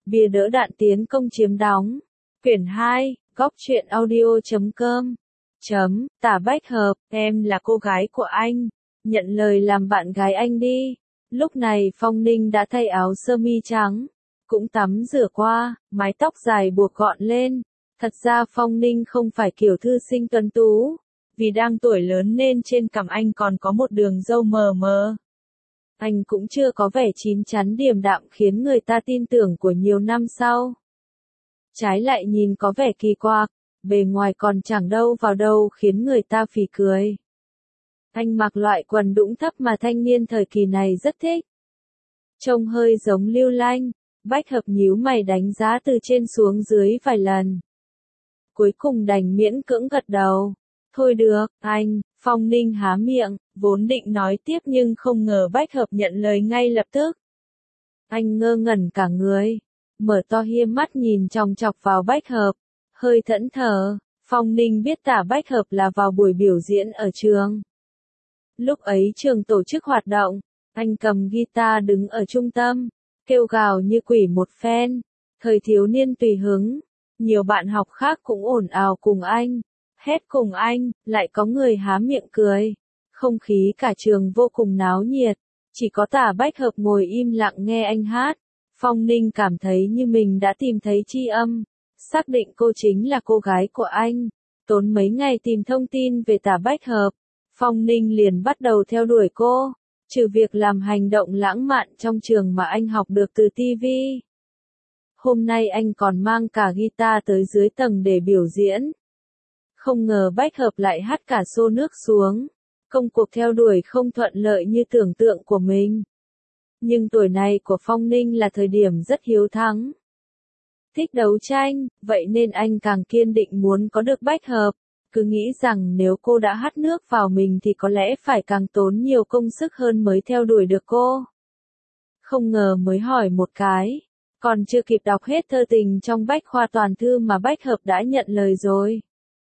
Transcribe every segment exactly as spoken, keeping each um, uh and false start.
Bìa đỡ đạn tiến công chiếm đóng. Quyển hai, góc truyện audio chấm com. Chấm, Tả Bách Hợp, em là cô gái của anh. Nhận lời làm bạn gái anh đi. Lúc này Phong Ninh đã thay áo sơ mi trắng. Cũng tắm rửa qua, mái tóc dài buộc gọn lên. Thật ra Phong Ninh không phải kiểu thư sinh tuấn tú. Vì đang tuổi lớn nên trên cằm anh còn có một đường râu mờ mờ. Anh cũng chưa có vẻ chín chắn điềm đạm khiến người ta tin tưởng của nhiều năm sau. Trái lại nhìn có vẻ kỳ quặc, bề ngoài còn chẳng đâu vào đâu khiến người ta phì cười. Anh mặc loại quần đũng thấp mà thanh niên thời kỳ này rất thích. Trông hơi giống Lưu Lanh, Bách Hợp nhíu mày đánh giá từ trên xuống dưới vài lần. Cuối cùng đành miễn cưỡng gật đầu. Thôi được, anh, Phong Ninh há miệng, vốn định nói tiếp nhưng không ngờ Bách Hợp nhận lời ngay lập tức. Anh ngơ ngẩn cả người, mở to hiêm mắt nhìn chòng chọc vào Bách Hợp, hơi thẫn thờ. Phong Ninh biết Tả Bách Hợp là vào buổi biểu diễn ở trường. Lúc ấy trường tổ chức hoạt động, anh cầm guitar đứng ở trung tâm, kêu gào như quỷ một phen, thời thiếu niên tùy hứng. Nhiều bạn học khác cũng ồn ào cùng anh, hét cùng anh, lại có người há miệng cười. Không khí cả trường vô cùng náo nhiệt, chỉ có Tả Bách Hợp ngồi im lặng nghe anh hát. Phong Ninh cảm thấy như mình đã tìm thấy tri âm, xác định cô chính là cô gái của anh. Tốn mấy ngày tìm thông tin về Tả Bách Hợp, Phong Ninh liền bắt đầu theo đuổi cô, trừ việc làm hành động lãng mạn trong trường mà anh học được từ ti vi. Hôm nay anh còn mang cả guitar tới dưới tầng để biểu diễn. Không ngờ Bách Hợp lại hắt cả xô nước xuống. Công cuộc theo đuổi không thuận lợi như tưởng tượng của mình. Nhưng tuổi này của Phong Ninh là thời điểm rất hiếu thắng. Thích đấu tranh, vậy nên anh càng kiên định muốn có được Bách Hợp. Cứ nghĩ rằng nếu cô đã hắt nước vào mình thì có lẽ phải càng tốn nhiều công sức hơn mới theo đuổi được cô. Không ngờ mới hỏi một cái. Còn chưa kịp đọc hết thơ tình trong bách khoa toàn thư mà Bách Hợp đã nhận lời rồi.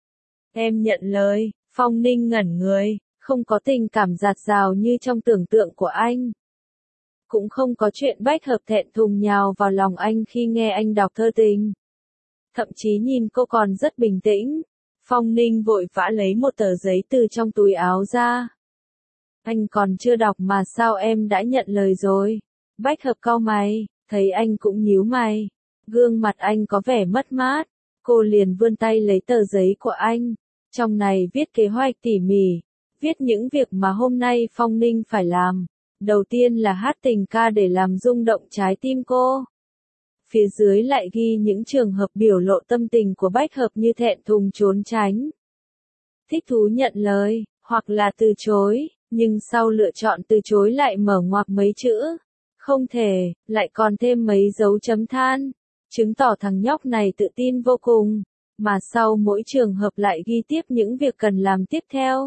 Em nhận lời, Phong Ninh ngẩn người, không có tình cảm dạt dào như trong tưởng tượng của anh. Cũng không có chuyện Bách Hợp thẹn thùng nhào vào lòng anh khi nghe anh đọc thơ tình. Thậm chí nhìn cô còn rất bình tĩnh. Phong Ninh vội vã lấy một tờ giấy từ trong túi áo ra. Anh còn chưa đọc mà sao em đã nhận lời rồi? Bách Hợp cau mày. Thấy anh cũng nhíu mày, gương mặt anh có vẻ mất mát, cô liền vươn tay lấy tờ giấy của anh, trong này viết kế hoạch tỉ mỉ, viết những việc mà hôm nay Phong Ninh phải làm. Đầu tiên là hát tình ca để làm rung động trái tim cô. Phía dưới lại ghi những trường hợp biểu lộ tâm tình của Bách Hợp như thẹn thùng trốn tránh, thích thú nhận lời, hoặc là từ chối, nhưng sau lựa chọn từ chối lại mở ngoặc mấy chữ. Không thể, lại còn thêm mấy dấu chấm than, chứng tỏ thằng nhóc này tự tin vô cùng, mà sau mỗi trường hợp lại ghi tiếp những việc cần làm tiếp theo.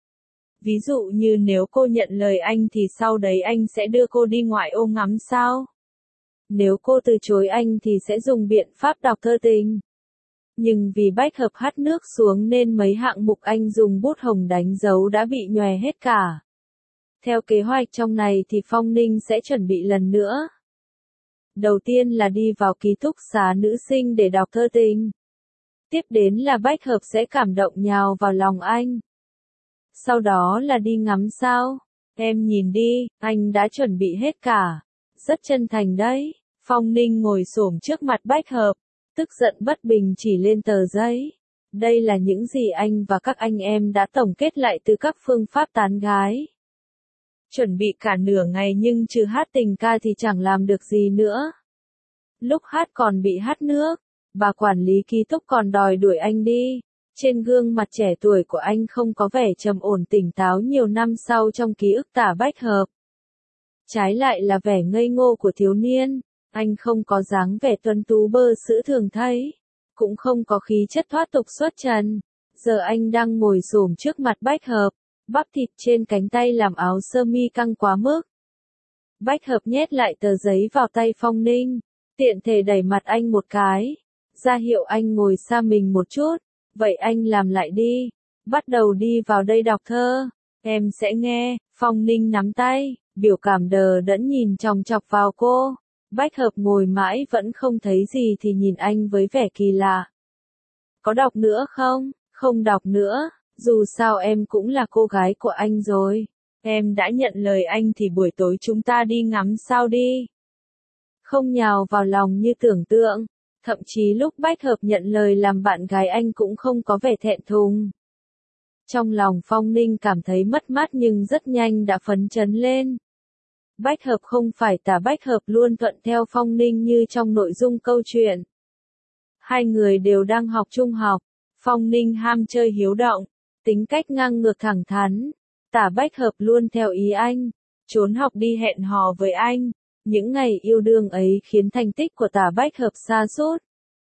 Ví dụ như nếu cô nhận lời anh thì sau đấy anh sẽ đưa cô đi ngoại ô ngắm sao? Nếu cô từ chối anh thì sẽ dùng biện pháp đọc thơ tình. Nhưng vì Bách Hợp hắt nước xuống nên mấy hạng mục anh dùng bút hồng đánh dấu đã bị nhòe hết cả. Theo kế hoạch trong này thì Phong Ninh sẽ chuẩn bị lần nữa. Đầu tiên là đi vào ký túc xá nữ sinh để đọc thơ tình. Tiếp đến là Bách Hợp sẽ cảm động nhào vào lòng anh. Sau đó là đi ngắm sao. Em nhìn đi, anh đã chuẩn bị hết cả. Rất chân thành đấy. Phong Ninh ngồi xổm trước mặt Bách Hợp, tức giận bất bình chỉ lên tờ giấy. Đây là những gì anh và các anh em đã tổng kết lại từ các phương pháp tán gái. Chuẩn bị cả nửa ngày nhưng trừ hát tình ca thì chẳng làm được gì nữa. Lúc hát còn bị hắt nước, bà quản lý ký túc còn đòi đuổi anh đi. Trên gương mặt trẻ tuổi của anh không có vẻ trầm ổn tỉnh táo nhiều năm sau trong ký ức Tả Bách Hợp. Trái lại là vẻ ngây ngô của thiếu niên, anh không có dáng vẻ tuấn tú bơ sữa thường thấy, cũng không có khí chất thoát tục xuất trần. Giờ anh đang ngồi xổm trước mặt Bách Hợp. Bắp thịt trên cánh tay làm áo sơ mi căng quá mức. Bách Hợp nhét lại tờ giấy vào tay Phong Ninh, tiện thể đẩy mặt anh một cái, ra hiệu anh ngồi xa mình một chút. Vậy anh làm lại đi, bắt đầu đi vào đây đọc thơ, em sẽ nghe. Phong Ninh nắm tay, biểu cảm đờ đẫn nhìn chòng chọc vào cô. Bách Hợp ngồi mãi vẫn không thấy gì thì nhìn anh với vẻ kỳ lạ. Có đọc nữa không? Không đọc nữa, dù sao em cũng là cô gái của anh rồi. Em đã nhận lời anh thì buổi tối chúng ta đi ngắm sao đi. Không nhào vào lòng như tưởng tượng. Thậm chí lúc Bách Hợp nhận lời làm bạn gái anh cũng không có vẻ thẹn thùng. Trong lòng Phong Ninh cảm thấy mất mát nhưng rất nhanh đã phấn chấn lên. Bách Hợp không phải Tả Bách Hợp luôn thuận theo Phong Ninh như trong nội dung câu chuyện. Hai người đều đang học trung học. Phong Ninh ham chơi hiếu động, tính cách ngang ngược thẳng thắn. Tả Bách Hợp luôn theo ý anh, trốn học đi hẹn hò với anh. Những ngày yêu đương ấy khiến thành tích của Tả Bách Hợp sa sút.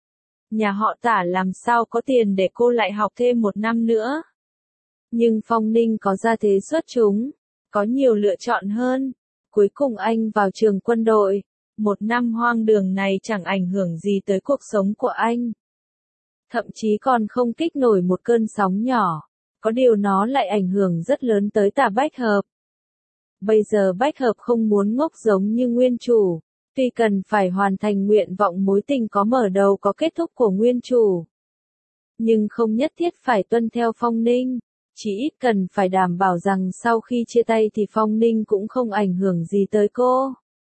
Nhà họ Tả làm sao có tiền để cô lại học thêm một năm nữa. Nhưng Phong Ninh có gia thế xuất chúng, có nhiều lựa chọn hơn. Cuối cùng anh vào trường quân đội. Một năm hoang đường này chẳng ảnh hưởng gì tới cuộc sống của anh. Thậm chí còn không kích nổi một cơn sóng nhỏ. Có điều nó lại ảnh hưởng rất lớn tới Tả Bách Hợp. Bây giờ Bách Hợp không muốn ngốc giống như nguyên chủ. Tuy cần phải hoàn thành nguyện vọng mối tình có mở đầu có kết thúc của nguyên chủ. Nhưng không nhất thiết phải tuân theo Phong Ninh. Chỉ ít cần phải đảm bảo rằng sau khi chia tay thì Phong Ninh cũng không ảnh hưởng gì tới cô.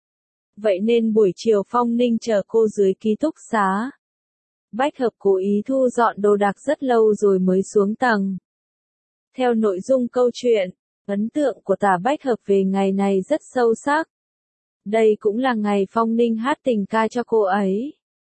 Vậy nên buổi chiều Phong Ninh chờ cô dưới ký túc xá. Bách Hợp cố ý thu dọn đồ đạc rất lâu rồi mới xuống tầng. Theo nội dung câu chuyện, ấn tượng của Tả Bách Hợp về ngày này rất sâu sắc. Đây cũng là ngày Phong Ninh hát tình ca cho cô ấy.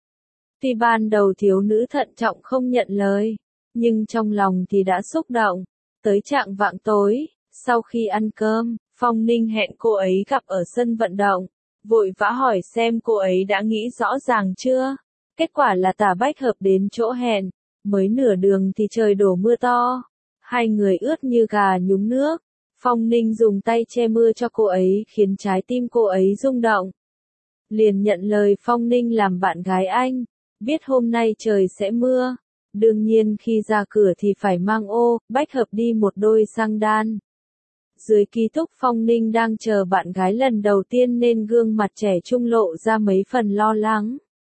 Tuy ban đầu thiếu nữ thận trọng không nhận lời, nhưng trong lòng thì đã xúc động. Tới trạng vạng tối, sau khi ăn cơm, Phong Ninh hẹn cô ấy gặp ở sân vận động. Vội vã hỏi xem cô ấy đã nghĩ rõ ràng chưa. Kết quả là Tả Bách Hợp đến chỗ hẹn. Mới nửa đường thì trời đổ mưa to. Hai người ướt như gà nhúng nước. Phong Ninh dùng tay che mưa cho cô ấy khiến trái tim cô ấy rung động. Liền nhận lời Phong Ninh làm bạn gái anh. Biết hôm nay trời sẽ mưa. Đương nhiên khi ra cửa thì phải mang ô. Bách Hợp đi một đôi xăng đan. Dưới ký túc Phong Ninh đang chờ bạn gái lần đầu tiên nên gương mặt trẻ trung lộ ra mấy phần lo lắng.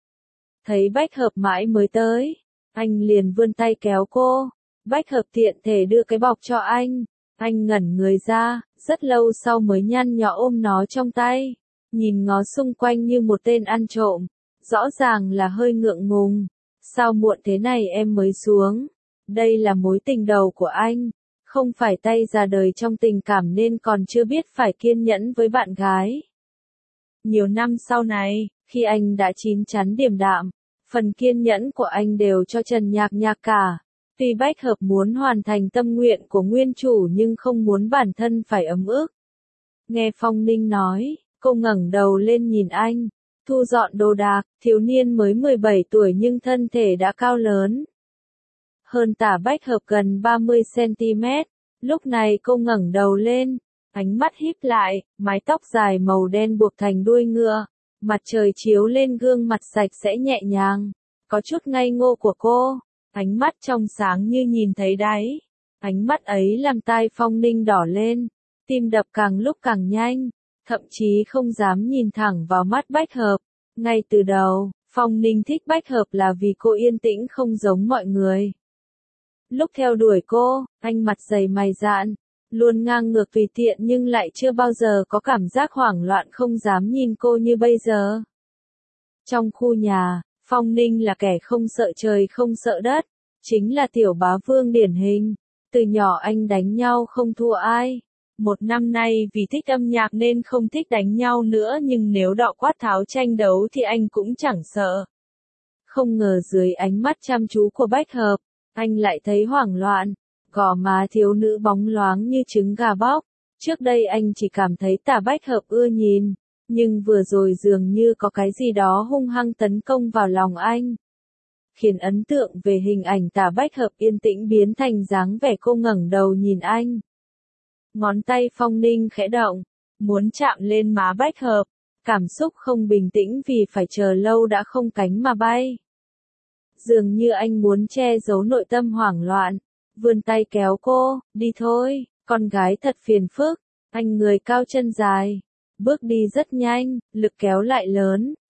Thấy Bách Hợp mãi mới tới, anh liền vươn tay kéo cô. Bách Hợp tiện thể đưa cái bọc cho anh. Anh ngẩn người ra, rất lâu sau mới nhăn nhó ôm nó trong tay. Nhìn ngó xung quanh như một tên ăn trộm. Rõ ràng là hơi ngượng ngùng. Sao muộn thế này em mới xuống? Đây là mối tình đầu của anh. Không phải tay già đời trong tình cảm nên còn chưa biết phải kiên nhẫn với bạn gái. Nhiều năm sau này, khi anh đã chín chắn điềm đạm, phần kiên nhẫn của anh đều cho Trần Nhạc Nhạc cả. Tuy Bách Hợp muốn hoàn thành tâm nguyện của nguyên chủ nhưng không muốn bản thân phải ấm ức. Nghe Phong Ninh nói, cô ngẩng đầu lên nhìn anh. Thu dọn đồ đạc, thiếu niên mới mười bảy tuổi nhưng thân thể đã cao lớn. Hơn Tả Bách Hợp gần ba mươi xăng-ti-mét. Lúc này cô ngẩng đầu lên, ánh mắt híp lại, mái tóc dài màu đen buộc thành đuôi ngựa. Mặt trời chiếu lên gương mặt sạch sẽ nhẹ nhàng, có chút ngây ngô của cô. Ánh mắt trong sáng như nhìn thấy đáy. Ánh mắt ấy làm tai Phong Ninh đỏ lên, tim đập càng lúc càng nhanh, thậm chí không dám nhìn thẳng vào mắt Bách Hợp. Ngay từ đầu, Phong Ninh thích Bách Hợp là vì cô yên tĩnh không giống mọi người. Lúc theo đuổi cô, anh mặt dày mày dạn, luôn ngang ngược tùy tiện nhưng lại chưa bao giờ có cảm giác hoảng loạn không dám nhìn cô như bây giờ. Trong khu nhà, Phong Ninh là kẻ không sợ trời không sợ đất, chính là tiểu bá vương điển hình. Từ nhỏ anh đánh nhau không thua ai. Một năm nay vì thích âm nhạc nên không thích đánh nhau nữa nhưng nếu đọ quát tháo tranh đấu thì anh cũng chẳng sợ. Không ngờ dưới ánh mắt chăm chú của Bách Hợp, anh lại thấy hoảng loạn. Gò má thiếu nữ bóng loáng như trứng gà bóc. Trước đây anh chỉ cảm thấy Tả Bách Hợp ưa nhìn, nhưng vừa rồi dường như có cái gì đó hung hăng tấn công vào lòng anh. Khiến ấn tượng về hình ảnh Tả Bách Hợp yên tĩnh biến thành dáng vẻ cô ngẩng đầu nhìn anh. Ngón tay Phong Ninh khẽ động, muốn chạm lên má Bách Hợp. Cảm xúc không bình tĩnh vì phải chờ lâu đã không cánh mà bay. Dường như anh muốn che giấu nội tâm hoảng loạn. Vươn tay kéo cô, đi thôi, con gái thật phiền phức. Anh người cao chân dài, bước đi rất nhanh, lực kéo lại lớn,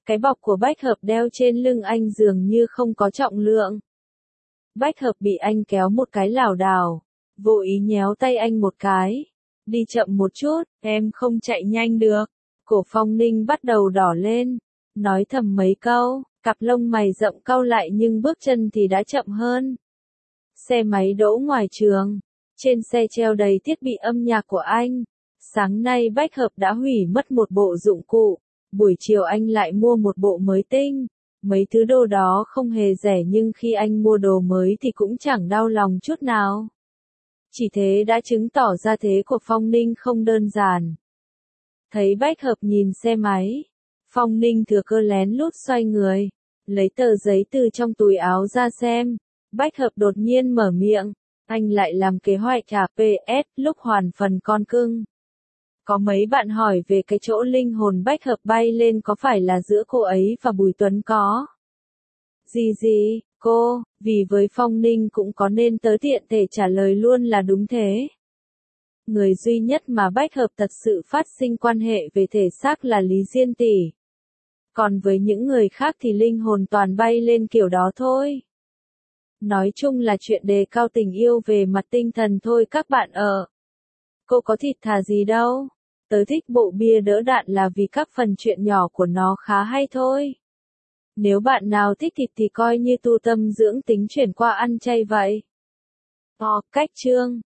Cái bọc của Bách Hợp đeo trên lưng anh dường như không có trọng lượng. Bách Hợp bị anh kéo một cái lảo đảo, vô ý nhéo tay anh một cái. Đi chậm một chút, em không chạy nhanh được. Cổ Phong Ninh bắt đầu đỏ lên, nói thầm mấy câu, cặp lông mày rậm cau lại nhưng bước chân thì đã chậm hơn. Xe máy đỗ ngoài trường, trên xe treo đầy thiết bị âm nhạc của anh. Sáng nay Bách Hợp đã hủy mất một bộ dụng cụ, buổi chiều anh lại mua một bộ mới tinh. Mấy thứ đồ đó không hề rẻ nhưng khi anh mua đồ mới thì cũng chẳng đau lòng chút nào. Chỉ thế đã chứng tỏ ra thế của Phong Ninh không đơn giản. Thấy Bách Hợp nhìn xe máy, Phong Ninh thừa cơ lén lút xoay người, lấy tờ giấy từ trong túi áo ra xem. Bách Hợp đột nhiên mở miệng, anh lại làm kế hoạch à pê ét lúc hoàn phần con cưng. Có mấy bạn hỏi về cái chỗ linh hồn Bách Hợp bay lên có phải là giữa cô ấy và Bùi Tuấn có? Gì gì, cô, vì với Phong Ninh cũng có nên tớ tiện thể trả lời luôn là đúng thế. Người duy nhất mà Bách Hợp thật sự phát sinh quan hệ về thể xác là Lý Diên Tỷ. Còn với những người khác thì linh hồn toàn bay lên kiểu đó thôi. Nói chung là chuyện đề cao tình yêu về mặt tinh thần thôi các bạn ạ. Cô có thịt thà gì đâu. Tớ thích bộ bia đỡ đạn là vì các phần chuyện nhỏ của nó khá hay thôi. Nếu bạn nào thích thịt thì coi như tu tâm dưỡng tính chuyển qua ăn chay vậy. O, cách chương.